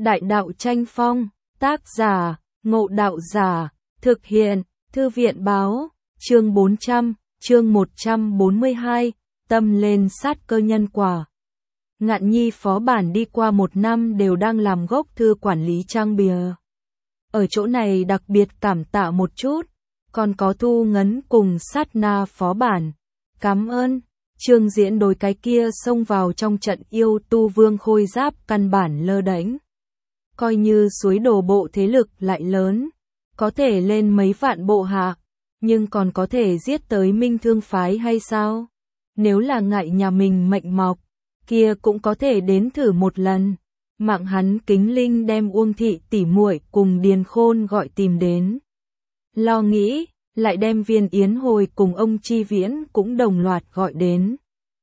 Đại đạo tranh phong, tác giả, Ngộ Đạo Giả, thực hiện, Thư viện báo, chương 400, chương 142, tâm lên sát cơ nhân quả. Ngạn Nhi phó bản đi qua 1 năm đều đang làm gốc thư quản lý trang bìa. Ở chỗ này đặc biệt cảm tạ một chút, còn có Thu Ngấn cùng Sát Na phó bản. Cảm ơn. Trương Diễn đối cái kia xông vào trong trận yêu tu vương khôi giáp căn bản lơ đễnh. Coi như suối đổ bộ thế lực lại lớn, có thể lên mấy vạn bộ hạ, nhưng còn có thể giết tới Minh Thương phái hay sao? Nếu là ngại nhà mình mệnh mọc, kia cũng có thể đến thử một lần. Mạng hắn kính linh đem Uông thị tỷ muội cùng Điền Khôn gọi tìm đến. Lo nghĩ, lại đem Viên Yến Hồi cùng ông Chi Viễn cũng đồng loạt gọi đến.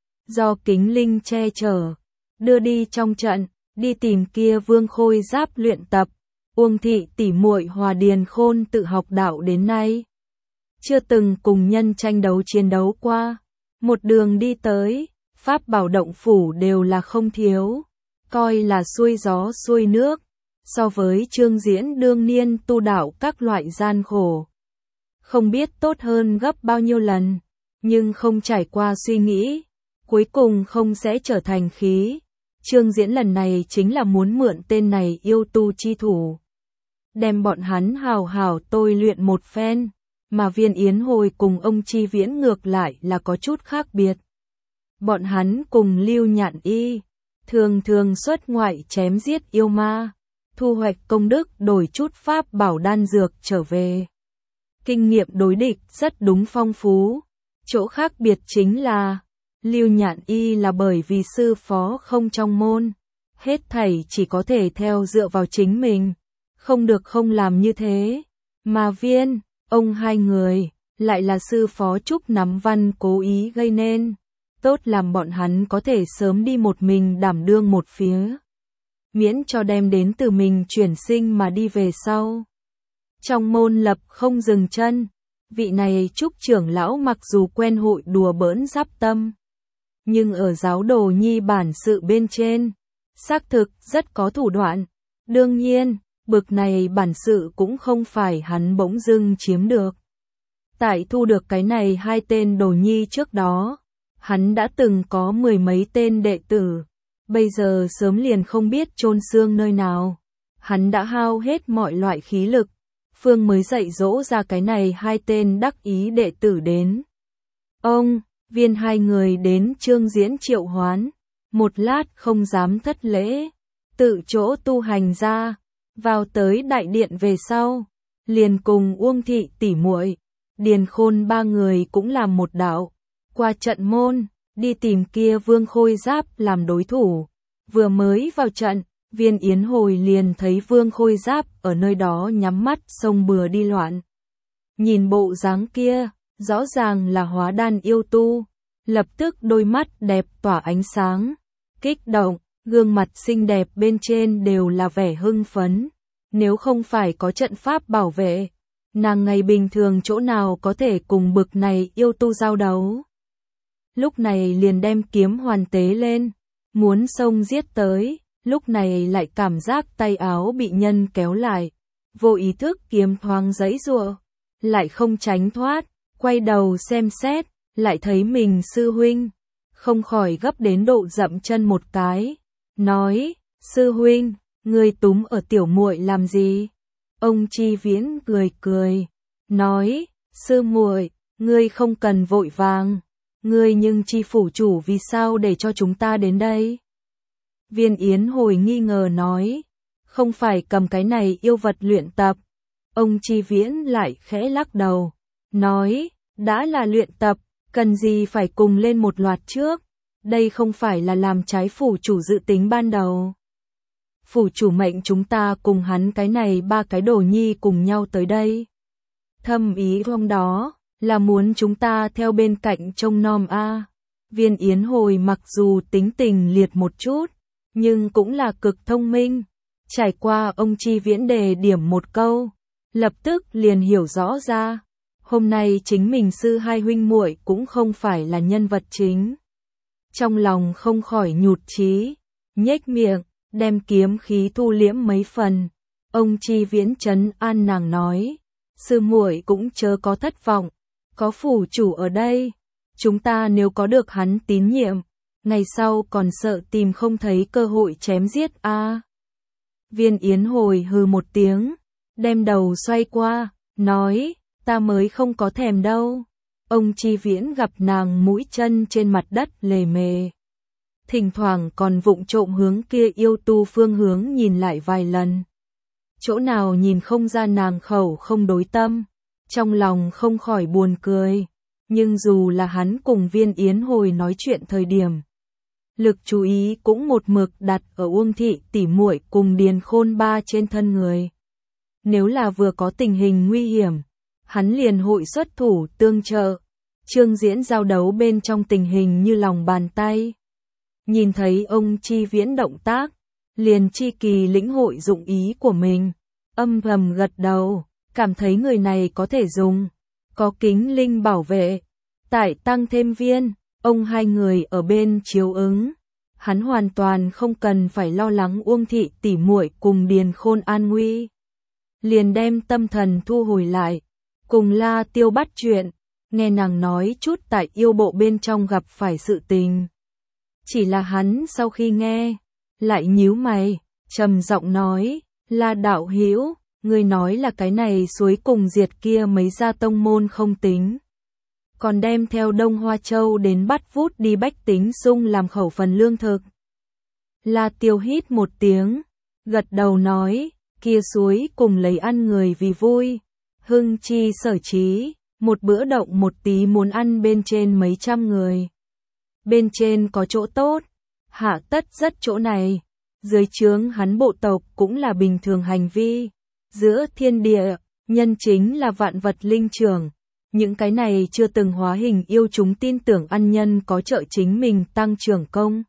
Do kính linh che chở, đưa đi trong trận, đi tìm kia vương khôi giáp luyện tập. Uông thị tỷ muội hòa Điền Khôn tự học đạo đến nay, chưa từng cùng nhân tranh đấu chiến đấu qua. Một đường đi tới, pháp bảo động phủ đều là không thiếu, coi là xuôi gió xuôi nước, so với Trương Diễn đương niên tu đạo các loại gian khổ. Không biết tốt hơn gấp bao nhiêu lần, nhưng không trải qua suy nghĩ, cuối cùng không sẽ trở thành khí. Trương Diễn lần này chính là muốn mượn tên này yêu tu chi thủ, đem bọn hắn hào hào tôi luyện một phen, mà Viên Yến Hồi cùng ông Chi Viễn ngược lại là có chút khác biệt. Bọn hắn cùng Lưu Nhạn Y, thường thường xuất ngoại chém giết yêu ma, thu hoạch công đức đổi chút pháp bảo đan dược trở về. Kinh nghiệm đối địch rất đúng phong phú, chỗ khác biệt chính là, Lưu Nhạn Y là bởi vì sư phó không trong môn, hết thảy chỉ có thể theo dựa vào chính mình, không được không làm như thế, mà Viên, ông hai người, lại là sư phó Trúc Nắm Văn cố ý gây nên, tốt làm bọn hắn có thể sớm đi một mình đảm đương một phía, miễn cho đem đến từ mình chuyển sinh mà đi về sau. Trong môn lập không dừng chân, vị này Trúc trưởng lão mặc dù quen hội đùa bỡn giáp tâm, nhưng ở giáo đồ nhi bản sự bên trên, xác thực rất có thủ đoạn. Đương nhiên, bực này bản sự cũng không phải hắn bỗng dưng chiếm được. Tại thu được cái này 2 tên đồ nhi trước đó, hắn đã từng có 10 mấy tên đệ tử, bây giờ sớm liền không biết chôn xương nơi nào. Hắn đã hao hết mọi loại khí lực, phương mới dạy dỗ ra cái này 2 tên đắc ý đệ tử đến. Ông, Viên hai người đến Trương Diễn triệu hoán, một lát không dám thất lễ, tự chỗ tu hành ra, vào tới đại điện về sau, liền cùng Uông thị tỷ muội, Điền Khôn 3 người cũng làm một đạo, qua trận môn, đi tìm kia vương khôi giáp làm đối thủ. Vừa mới vào trận, Viên Yến Hồi liền thấy vương khôi giáp ở nơi đó nhắm mắt xông bừa đi loạn. Nhìn bộ dáng kia, rõ ràng là hóa đan yêu tu, lập tức đôi mắt đẹp tỏa ánh sáng, kích động, gương mặt xinh đẹp bên trên đều là vẻ hưng phấn. Nếu không phải có trận pháp bảo vệ, nàng ngày bình thường chỗ nào có thể cùng bực này yêu tu giao đấu. Lúc này liền đem kiếm hoàn tế lên, muốn xông giết tới, lúc này lại cảm giác tay áo bị nhân kéo lại, vô ý thức kiếm thoáng giãy giụa, lại không tránh thoát, quay đầu xem xét, lại thấy mình sư huynh, không khỏi gấp đến độ dậm chân một cái, nói: "Sư huynh, ngươi túm ở tiểu muội làm gì?" Ông Chi Viễn cười cười, nói: "Sư muội, ngươi không cần vội vàng, ngươi nhưng Chi phủ chủ vì sao để cho chúng ta đến đây?" Viên Yến Hồi nghi ngờ nói: "Không phải cầm cái này yêu vật luyện tập." Ông Chi Viễn lại khẽ lắc đầu, nói: "Đã là luyện tập, cần gì phải cùng lên một loạt trước, đây không phải là làm trái phủ chủ dự tính ban đầu. Phủ chủ mệnh chúng ta cùng hắn cái này 3 cái đồ nhi cùng nhau tới đây. Thâm ý trong đó là muốn chúng ta theo bên cạnh trông nom a." Viên Yến Hồi mặc dù tính tình liệt một chút, nhưng cũng là cực thông minh, trải qua ông Chi Viễn đề điểm một câu, lập tức liền hiểu rõ ra, hôm nay chính mình sư hai huynh muội cũng không phải là nhân vật chính. Trong lòng không khỏi nhụt chí, nhếch miệng, đem kiếm khí thu liễm mấy phần. Ông Chi Viễn trấn an nàng nói, sư muội cũng chớ có thất vọng, có phủ chủ ở đây, chúng ta nếu có được hắn tín nhiệm, ngày sau còn sợ tìm không thấy cơ hội chém giết a. Viên Yến hồi hừ một tiếng, đem đầu xoay qua, nói, ta mới không có thèm đâu. Ông Chi Viễn gặp nàng mũi chân trên mặt đất lề mề, thỉnh thoảng còn vụng trộm hướng kia yêu tu phương hướng nhìn lại vài lần. Chỗ nào nhìn không ra nàng khẩu không đối tâm, trong lòng không khỏi buồn cười, nhưng dù là hắn cùng Viên Yến hồi nói chuyện thời điểm, lực chú ý cũng một mực đặt ở Uông thị tỷ muội cùng Điền Khôn ba trên thân người. Nếu là vừa có tình hình nguy hiểm, hắn liền hội xuất thủ tương trợ. Trương Diễn giao đấu bên trong tình hình như lòng bàn tay. Nhìn thấy ông Chi Viễn động tác, liền chi kỳ lĩnh hội dụng ý của mình, âm thầm gật đầu, cảm thấy người này có thể dùng, có kính linh bảo vệ. Tại tăng thêm viên, ông hai người ở bên chiếu ứng, hắn hoàn toàn không cần phải lo lắng Uông thị tỷ muội cùng Điền Khôn an nguy. Liền đem tâm thần thu hồi lại, cùng La Tiêu bắt chuyện, nghe nàng nói chút tại yêu bộ bên trong gặp phải sự tình. Chỉ là hắn sau khi nghe, lại nhíu mày, trầm giọng nói, La đạo hữu, ngươi nói là cái này suối cùng diệt kia mấy gia tông môn không tính, còn đem theo Đông Hoa Châu đến bắt vút đi bách tính sung làm khẩu phần lương thực. La Tiêu hít một tiếng, gật đầu nói, kia suối cùng lấy ăn người vì vui, hưng chi sở trí, một bữa động một tí muốn ăn bên trên mấy trăm người. Bên trên có chỗ tốt, hạ tất rất chỗ này, dưới trướng hắn bộ tộc cũng là bình thường hành vi, giữa thiên địa, nhân chính là vạn vật linh trưởng. Những cái này chưa từng hóa hình yêu chúng tin tưởng ăn nhân có trợ chính mình tăng trưởng công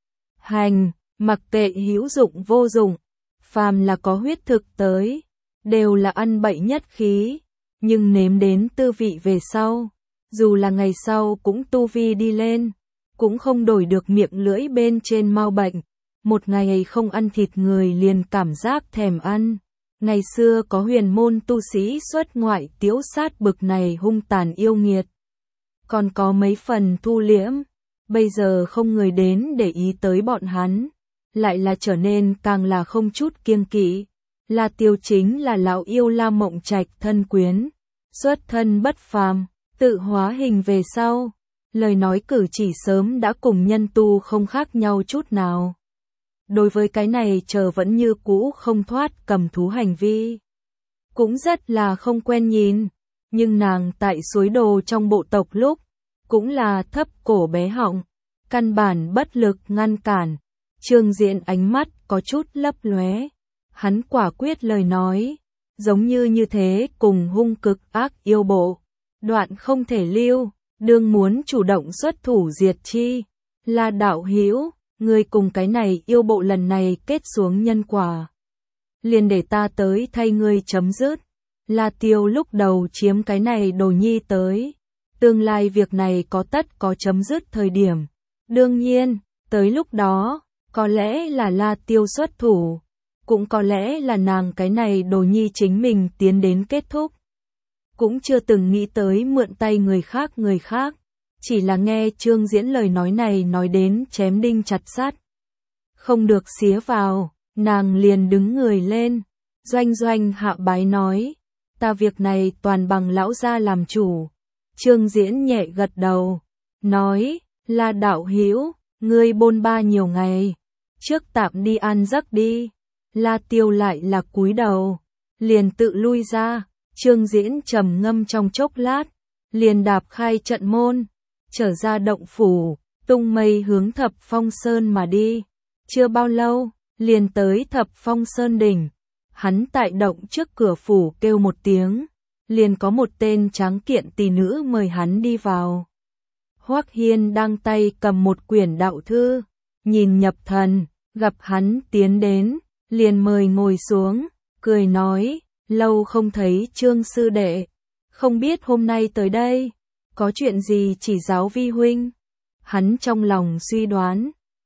hành, mặc kệ hữu dụng vô dụng, phàm là có huyết thực tới, đều là ăn bậy nhất khí, nhưng nếm đến tư vị về sau, dù là ngày sau cũng tu vi đi lên, cũng không đổi được miệng lưỡi bên trên mau bệnh, một ngày không ăn thịt người liền cảm giác thèm ăn. Ngày xưa có huyền môn tu sĩ xuất ngoại tiếu sát bực này hung tàn yêu nghiệt, còn có mấy phần thu liễm, bây giờ không người đến để ý tới bọn hắn, lại là trở nên càng là không chút kiêng kỵ. La Tiêu chính là lão yêu La Mộng Trạch thân quyến, xuất thân bất phàm, tự hóa hình về sau, lời nói cử chỉ sớm đã cùng nhân tu không khác nhau chút nào. Đối với cái này chờ vẫn như cũ không thoát cầm thú hành vi, cũng rất là không quen nhìn, nhưng nàng tại suối đồ trong bộ tộc lúc, cũng là thấp cổ bé họng, căn bản bất lực ngăn cản. Trương Diễn ánh mắt có chút lấp lóe, hắn quả quyết lời nói, giống như thế cùng hung cực ác yêu bộ, đoạn không thể lưu, đương muốn chủ động xuất thủ diệt chi. La đạo hữu, ngươi cùng cái này yêu bộ lần này kết xuống nhân quả, liền để ta tới thay ngươi chấm dứt. La Tiêu lúc đầu chiếm cái này đồ nhi tới, tương lai việc này có tất có chấm dứt thời điểm. Đương nhiên, tới lúc đó, có lẽ là La Tiêu xuất thủ, cũng có lẽ là nàng cái này đồ nhi chính mình tiến đến kết thúc. Cũng chưa từng nghĩ tới mượn tay người khác. Chỉ là nghe Trương Diễn lời nói này nói đến chém đinh chặt sắt. Không được xía vào, nàng liền đứng người lên, doanh hạ bái nói, ta việc này toàn bằng lão gia làm chủ. Trương Diễn nhẹ gật đầu, nói, La đạo hữu, ngươi bôn ba nhiều ngày, trước tạm đi ăn giấc đi. La Tiêu lại là cúi đầu, liền tự lui ra. Trương Diễn trầm ngâm trong chốc lát, liền đạp khai trận môn, trở ra động phủ, tung mây hướng Thập Phong Sơn mà đi. Chưa bao lâu, liền tới Thập Phong Sơn đỉnh. Hắn tại động trước cửa phủ kêu một tiếng, liền có một tên tráng kiện tỷ nữ mời hắn đi vào. Hoắc Hiên đang tay cầm một quyển đạo thư, nhìn nhập thần, gặp hắn tiến đến, liền mời ngồi xuống, cười nói, lâu không thấy Trương sư đệ, không biết hôm nay tới đây, có chuyện gì chỉ giáo vi huynh. Hắn trong lòng suy đoán,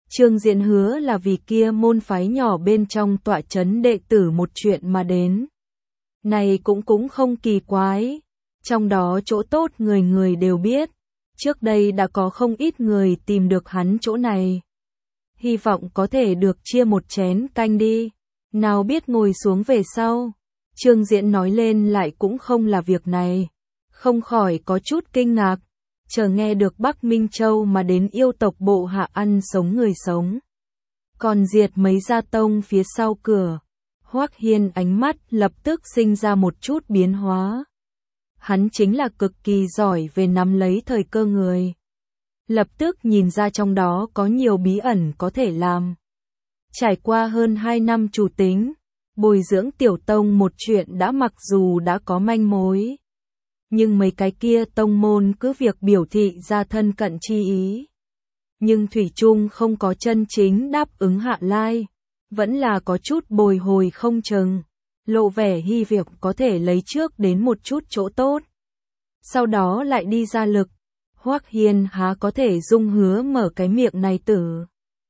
Trương Diễn hứa là vì kia môn phái nhỏ bên trong tọa trấn đệ tử một chuyện mà đến. Này cũng không kỳ quái, trong đó chỗ tốt người người đều biết, trước đây đã có không ít người tìm được hắn chỗ này. Hy vọng có thể được chia một chén canh đi, nào biết ngồi xuống về sau. Trương Diễn nói lên lại cũng không là việc này, không khỏi có chút kinh ngạc, chờ nghe được Bắc Minh Châu mà đến yêu tộc bộ hạ ăn sống người sống. Còn diệt mấy gia tông phía sau cửa, Hoắc Hiên ánh mắt lập tức sinh ra một chút biến hóa. Hắn chính là cực kỳ giỏi về nắm lấy thời cơ người. Lập tức nhìn ra trong đó có nhiều bí ẩn có thể làm. Trải qua hơn 2 năm chủ tính, bồi dưỡng tiểu tông một chuyện đã mặc dù đã có manh mối. Nhưng mấy cái kia tông môn cứ việc biểu thị ra thân cận chi ý. Nhưng thủy chung không có chân chính đáp ứng Hạ Lai, vẫn là có chút bồi hồi không chừng, lộ vẻ hy vọng có thể lấy trước đến một chút chỗ tốt. Sau đó lại đi ra lực, Hoắc Hiên há có thể dung hứa mở cái miệng này tử.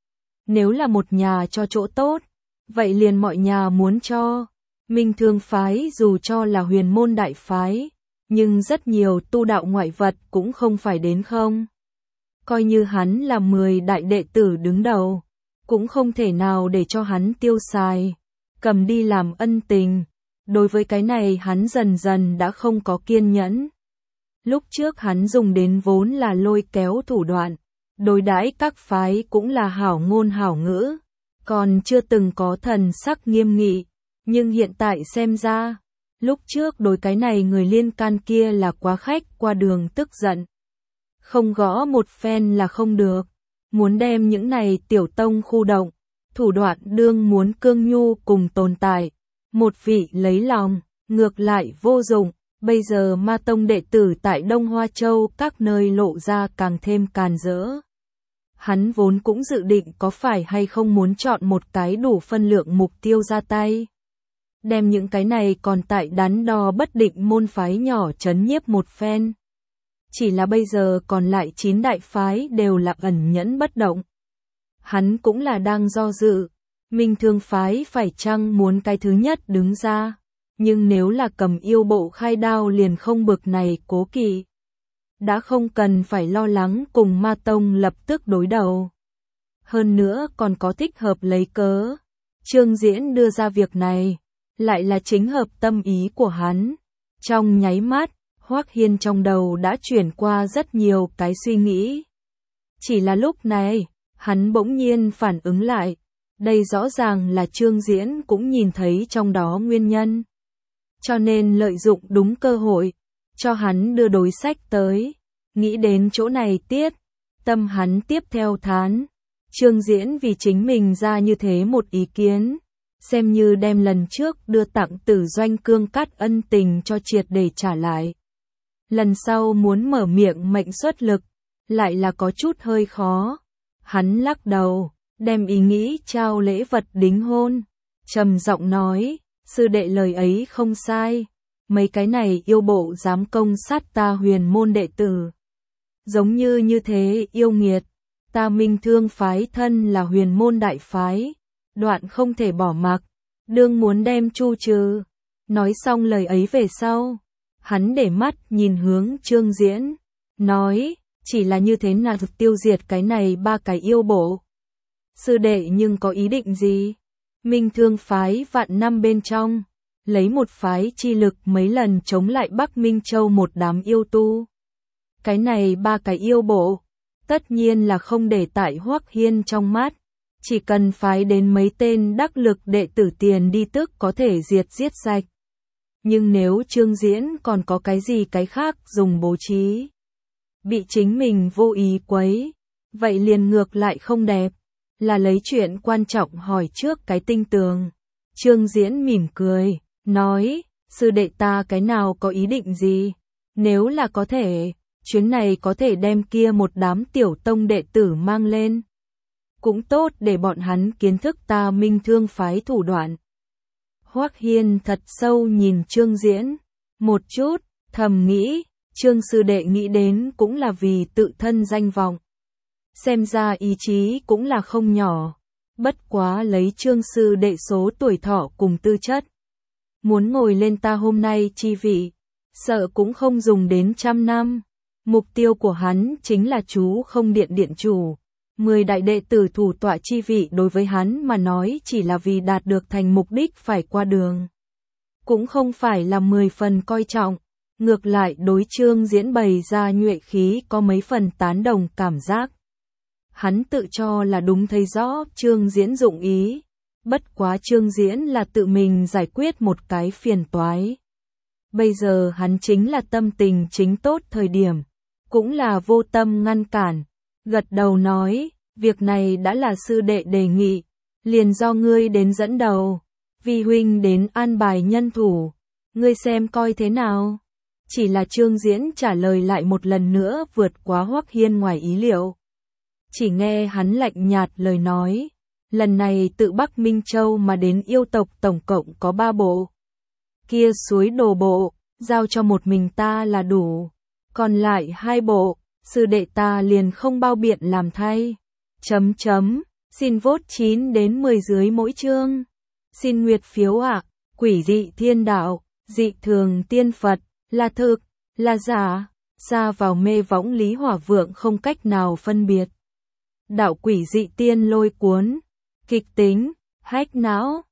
Nếu là một nhà cho chỗ tốt, vậy liền mọi nhà muốn cho. Minh Thương phái dù cho là huyền môn đại phái, nhưng rất nhiều tu đạo ngoại vật cũng không phải đến không. Coi như hắn là 10 đại đệ tử đứng đầu, cũng không thể nào để cho hắn tiêu xài, cầm đi làm ân tình. Đối với cái này hắn dần dần đã không có kiên nhẫn. Lúc trước hắn dùng đến vốn là lôi kéo thủ đoạn, đối đãi các phái cũng là hảo ngôn hảo ngữ, còn chưa từng có thần sắc nghiêm nghị, nhưng hiện tại xem ra, lúc trước đối cái này người liên can kia là quá khách qua đường tức giận. Không gõ một phen là không được, muốn đem những này tiểu tông khu động, thủ đoạn đương muốn cương nhu cùng tồn tại, một vị lấy lòng, ngược lại vô dụng. Bây giờ ma tông đệ tử tại Đông Hoa Châu các nơi lộ ra càng thêm càn rỡ. Hắn vốn cũng dự định có phải hay không muốn chọn một cái đủ phân lượng mục tiêu ra tay. Đem những cái này còn tại đắn đo bất định môn phái nhỏ chấn nhiếp một phen. Chỉ là bây giờ còn lại 9 đại phái đều là ẩn nhẫn bất động. Hắn cũng là đang do dự, Minh Thương phái phải chăng muốn cái thứ nhất đứng ra. Nhưng nếu là cầm yêu bộ khai đao liền không bực này cố kỵ. Đã không cần phải lo lắng cùng ma tông lập tức đối đầu. Hơn nữa còn có thích hợp lấy cớ. Trương Diễn đưa ra việc này, lại là chính hợp tâm ý của hắn. Trong nháy mắt, Hoắc Hiên trong đầu đã chuyển qua rất nhiều cái suy nghĩ. Chỉ là lúc này, hắn bỗng nhiên phản ứng lại. Đây rõ ràng là Trương Diễn cũng nhìn thấy trong đó nguyên nhân. Cho nên lợi dụng đúng cơ hội, cho hắn đưa đối sách tới, nghĩ đến chỗ này tiết, tâm hắn tiếp theo thán. Trương Diễn vì chính mình ra như thế một ý kiến, xem như đem lần trước đưa tặng Tử Doanh Cương Cát ân tình cho triệt để trả lại. Lần sau muốn mở miệng mệnh xuất lực, lại là có chút hơi khó. Hắn lắc đầu, đem ý nghĩ trao lễ vật đính hôn, trầm giọng nói. Sư đệ lời ấy không sai, mấy cái này yêu bộ dám công sát ta huyền môn đệ tử. Giống như thế yêu nghiệt, ta Minh Thương phái thân là huyền môn đại phái, đoạn không thể bỏ mặc, đương muốn đem chu trừ. Nói xong lời ấy về sau, hắn để mắt nhìn hướng Trương Diễn, nói, chỉ là như thế nào tiêu diệt cái này 3 cái yêu bộ. Sư đệ nhưng có ý định gì? Minh Thương phái vạn năm bên trong, lấy một phái chi lực mấy lần chống lại Bắc Minh Châu một đám yêu tu. Cái này 3 cái yêu bộ, tất nhiên là không để tại Hoắc Hiên trong mắt, chỉ cần phái đến mấy tên đắc lực đệ tử tiền đi tức có thể giết sạch. Nhưng nếu Trương Diễn còn có cái gì cái khác dùng bố trí, bị chính mình vô ý quấy, vậy liền ngược lại không đẹp. Là lấy chuyện quan trọng hỏi trước cái tinh tường. Trương Diễn mỉm cười, nói, sư đệ ta cái nào có ý định gì? Nếu là có thể, chuyến này có thể đem kia một đám tiểu tông đệ tử mang lên. Cũng tốt để bọn hắn kiến thức ta Minh Thương phái thủ đoạn. Hoắc Hiên thật sâu nhìn Trương Diễn, một chút, thầm nghĩ, Trương sư đệ nghĩ đến cũng là vì tự thân danh vọng. xem ra ý chí cũng là không nhỏ. Bất quá lấy Trương sư đệ số tuổi thọ cùng tư chất. Muốn ngồi lên ta hôm nay chi vị, sợ cũng không dùng đến 100 năm. Mục tiêu của hắn chính là chú không điện điện chủ. 10 đại đệ tử thủ tọa chi vị đối với hắn mà nói chỉ là vì đạt được thành mục đích phải qua đường. Cũng không phải là 10 phần coi trọng, ngược lại đối Trương Diễn bày ra nhuệ khí có mấy phần tán đồng cảm giác. Hắn tự cho là đúng thấy rõ Trương Diễn dụng ý, bất quá Trương Diễn là tự mình giải quyết một cái phiền toái. Bây giờ hắn chính là tâm tình chính tốt thời điểm, cũng là vô tâm ngăn cản, gật đầu nói, việc này đã là sư đệ đề nghị, liền do ngươi đến dẫn đầu, vi huynh đến an bài nhân thủ, ngươi xem coi thế nào. Chỉ là Trương Diễn trả lời lại một lần nữa vượt quá Hoắc Hiên ngoài ý liệu. Chỉ nghe hắn lạnh nhạt lời nói, lần này tự Bắc Minh Châu mà đến yêu tộc tổng cộng có 3 bộ. Kia suối đồ bộ, giao cho một mình ta là đủ, còn lại 2 bộ, sư đệ ta liền không bao biện làm thay. Xin vote 9 đến 10 dưới mỗi chương. Xin nguyệt phiếu ạ, quỷ dị thiên đạo, dị thường tiên Phật, là thực, là giả, xa vào mê võng Lý Hỏa Vượng không cách nào phân biệt. Đạo quỷ dị tiên lôi cuốn, kịch tính, hách não.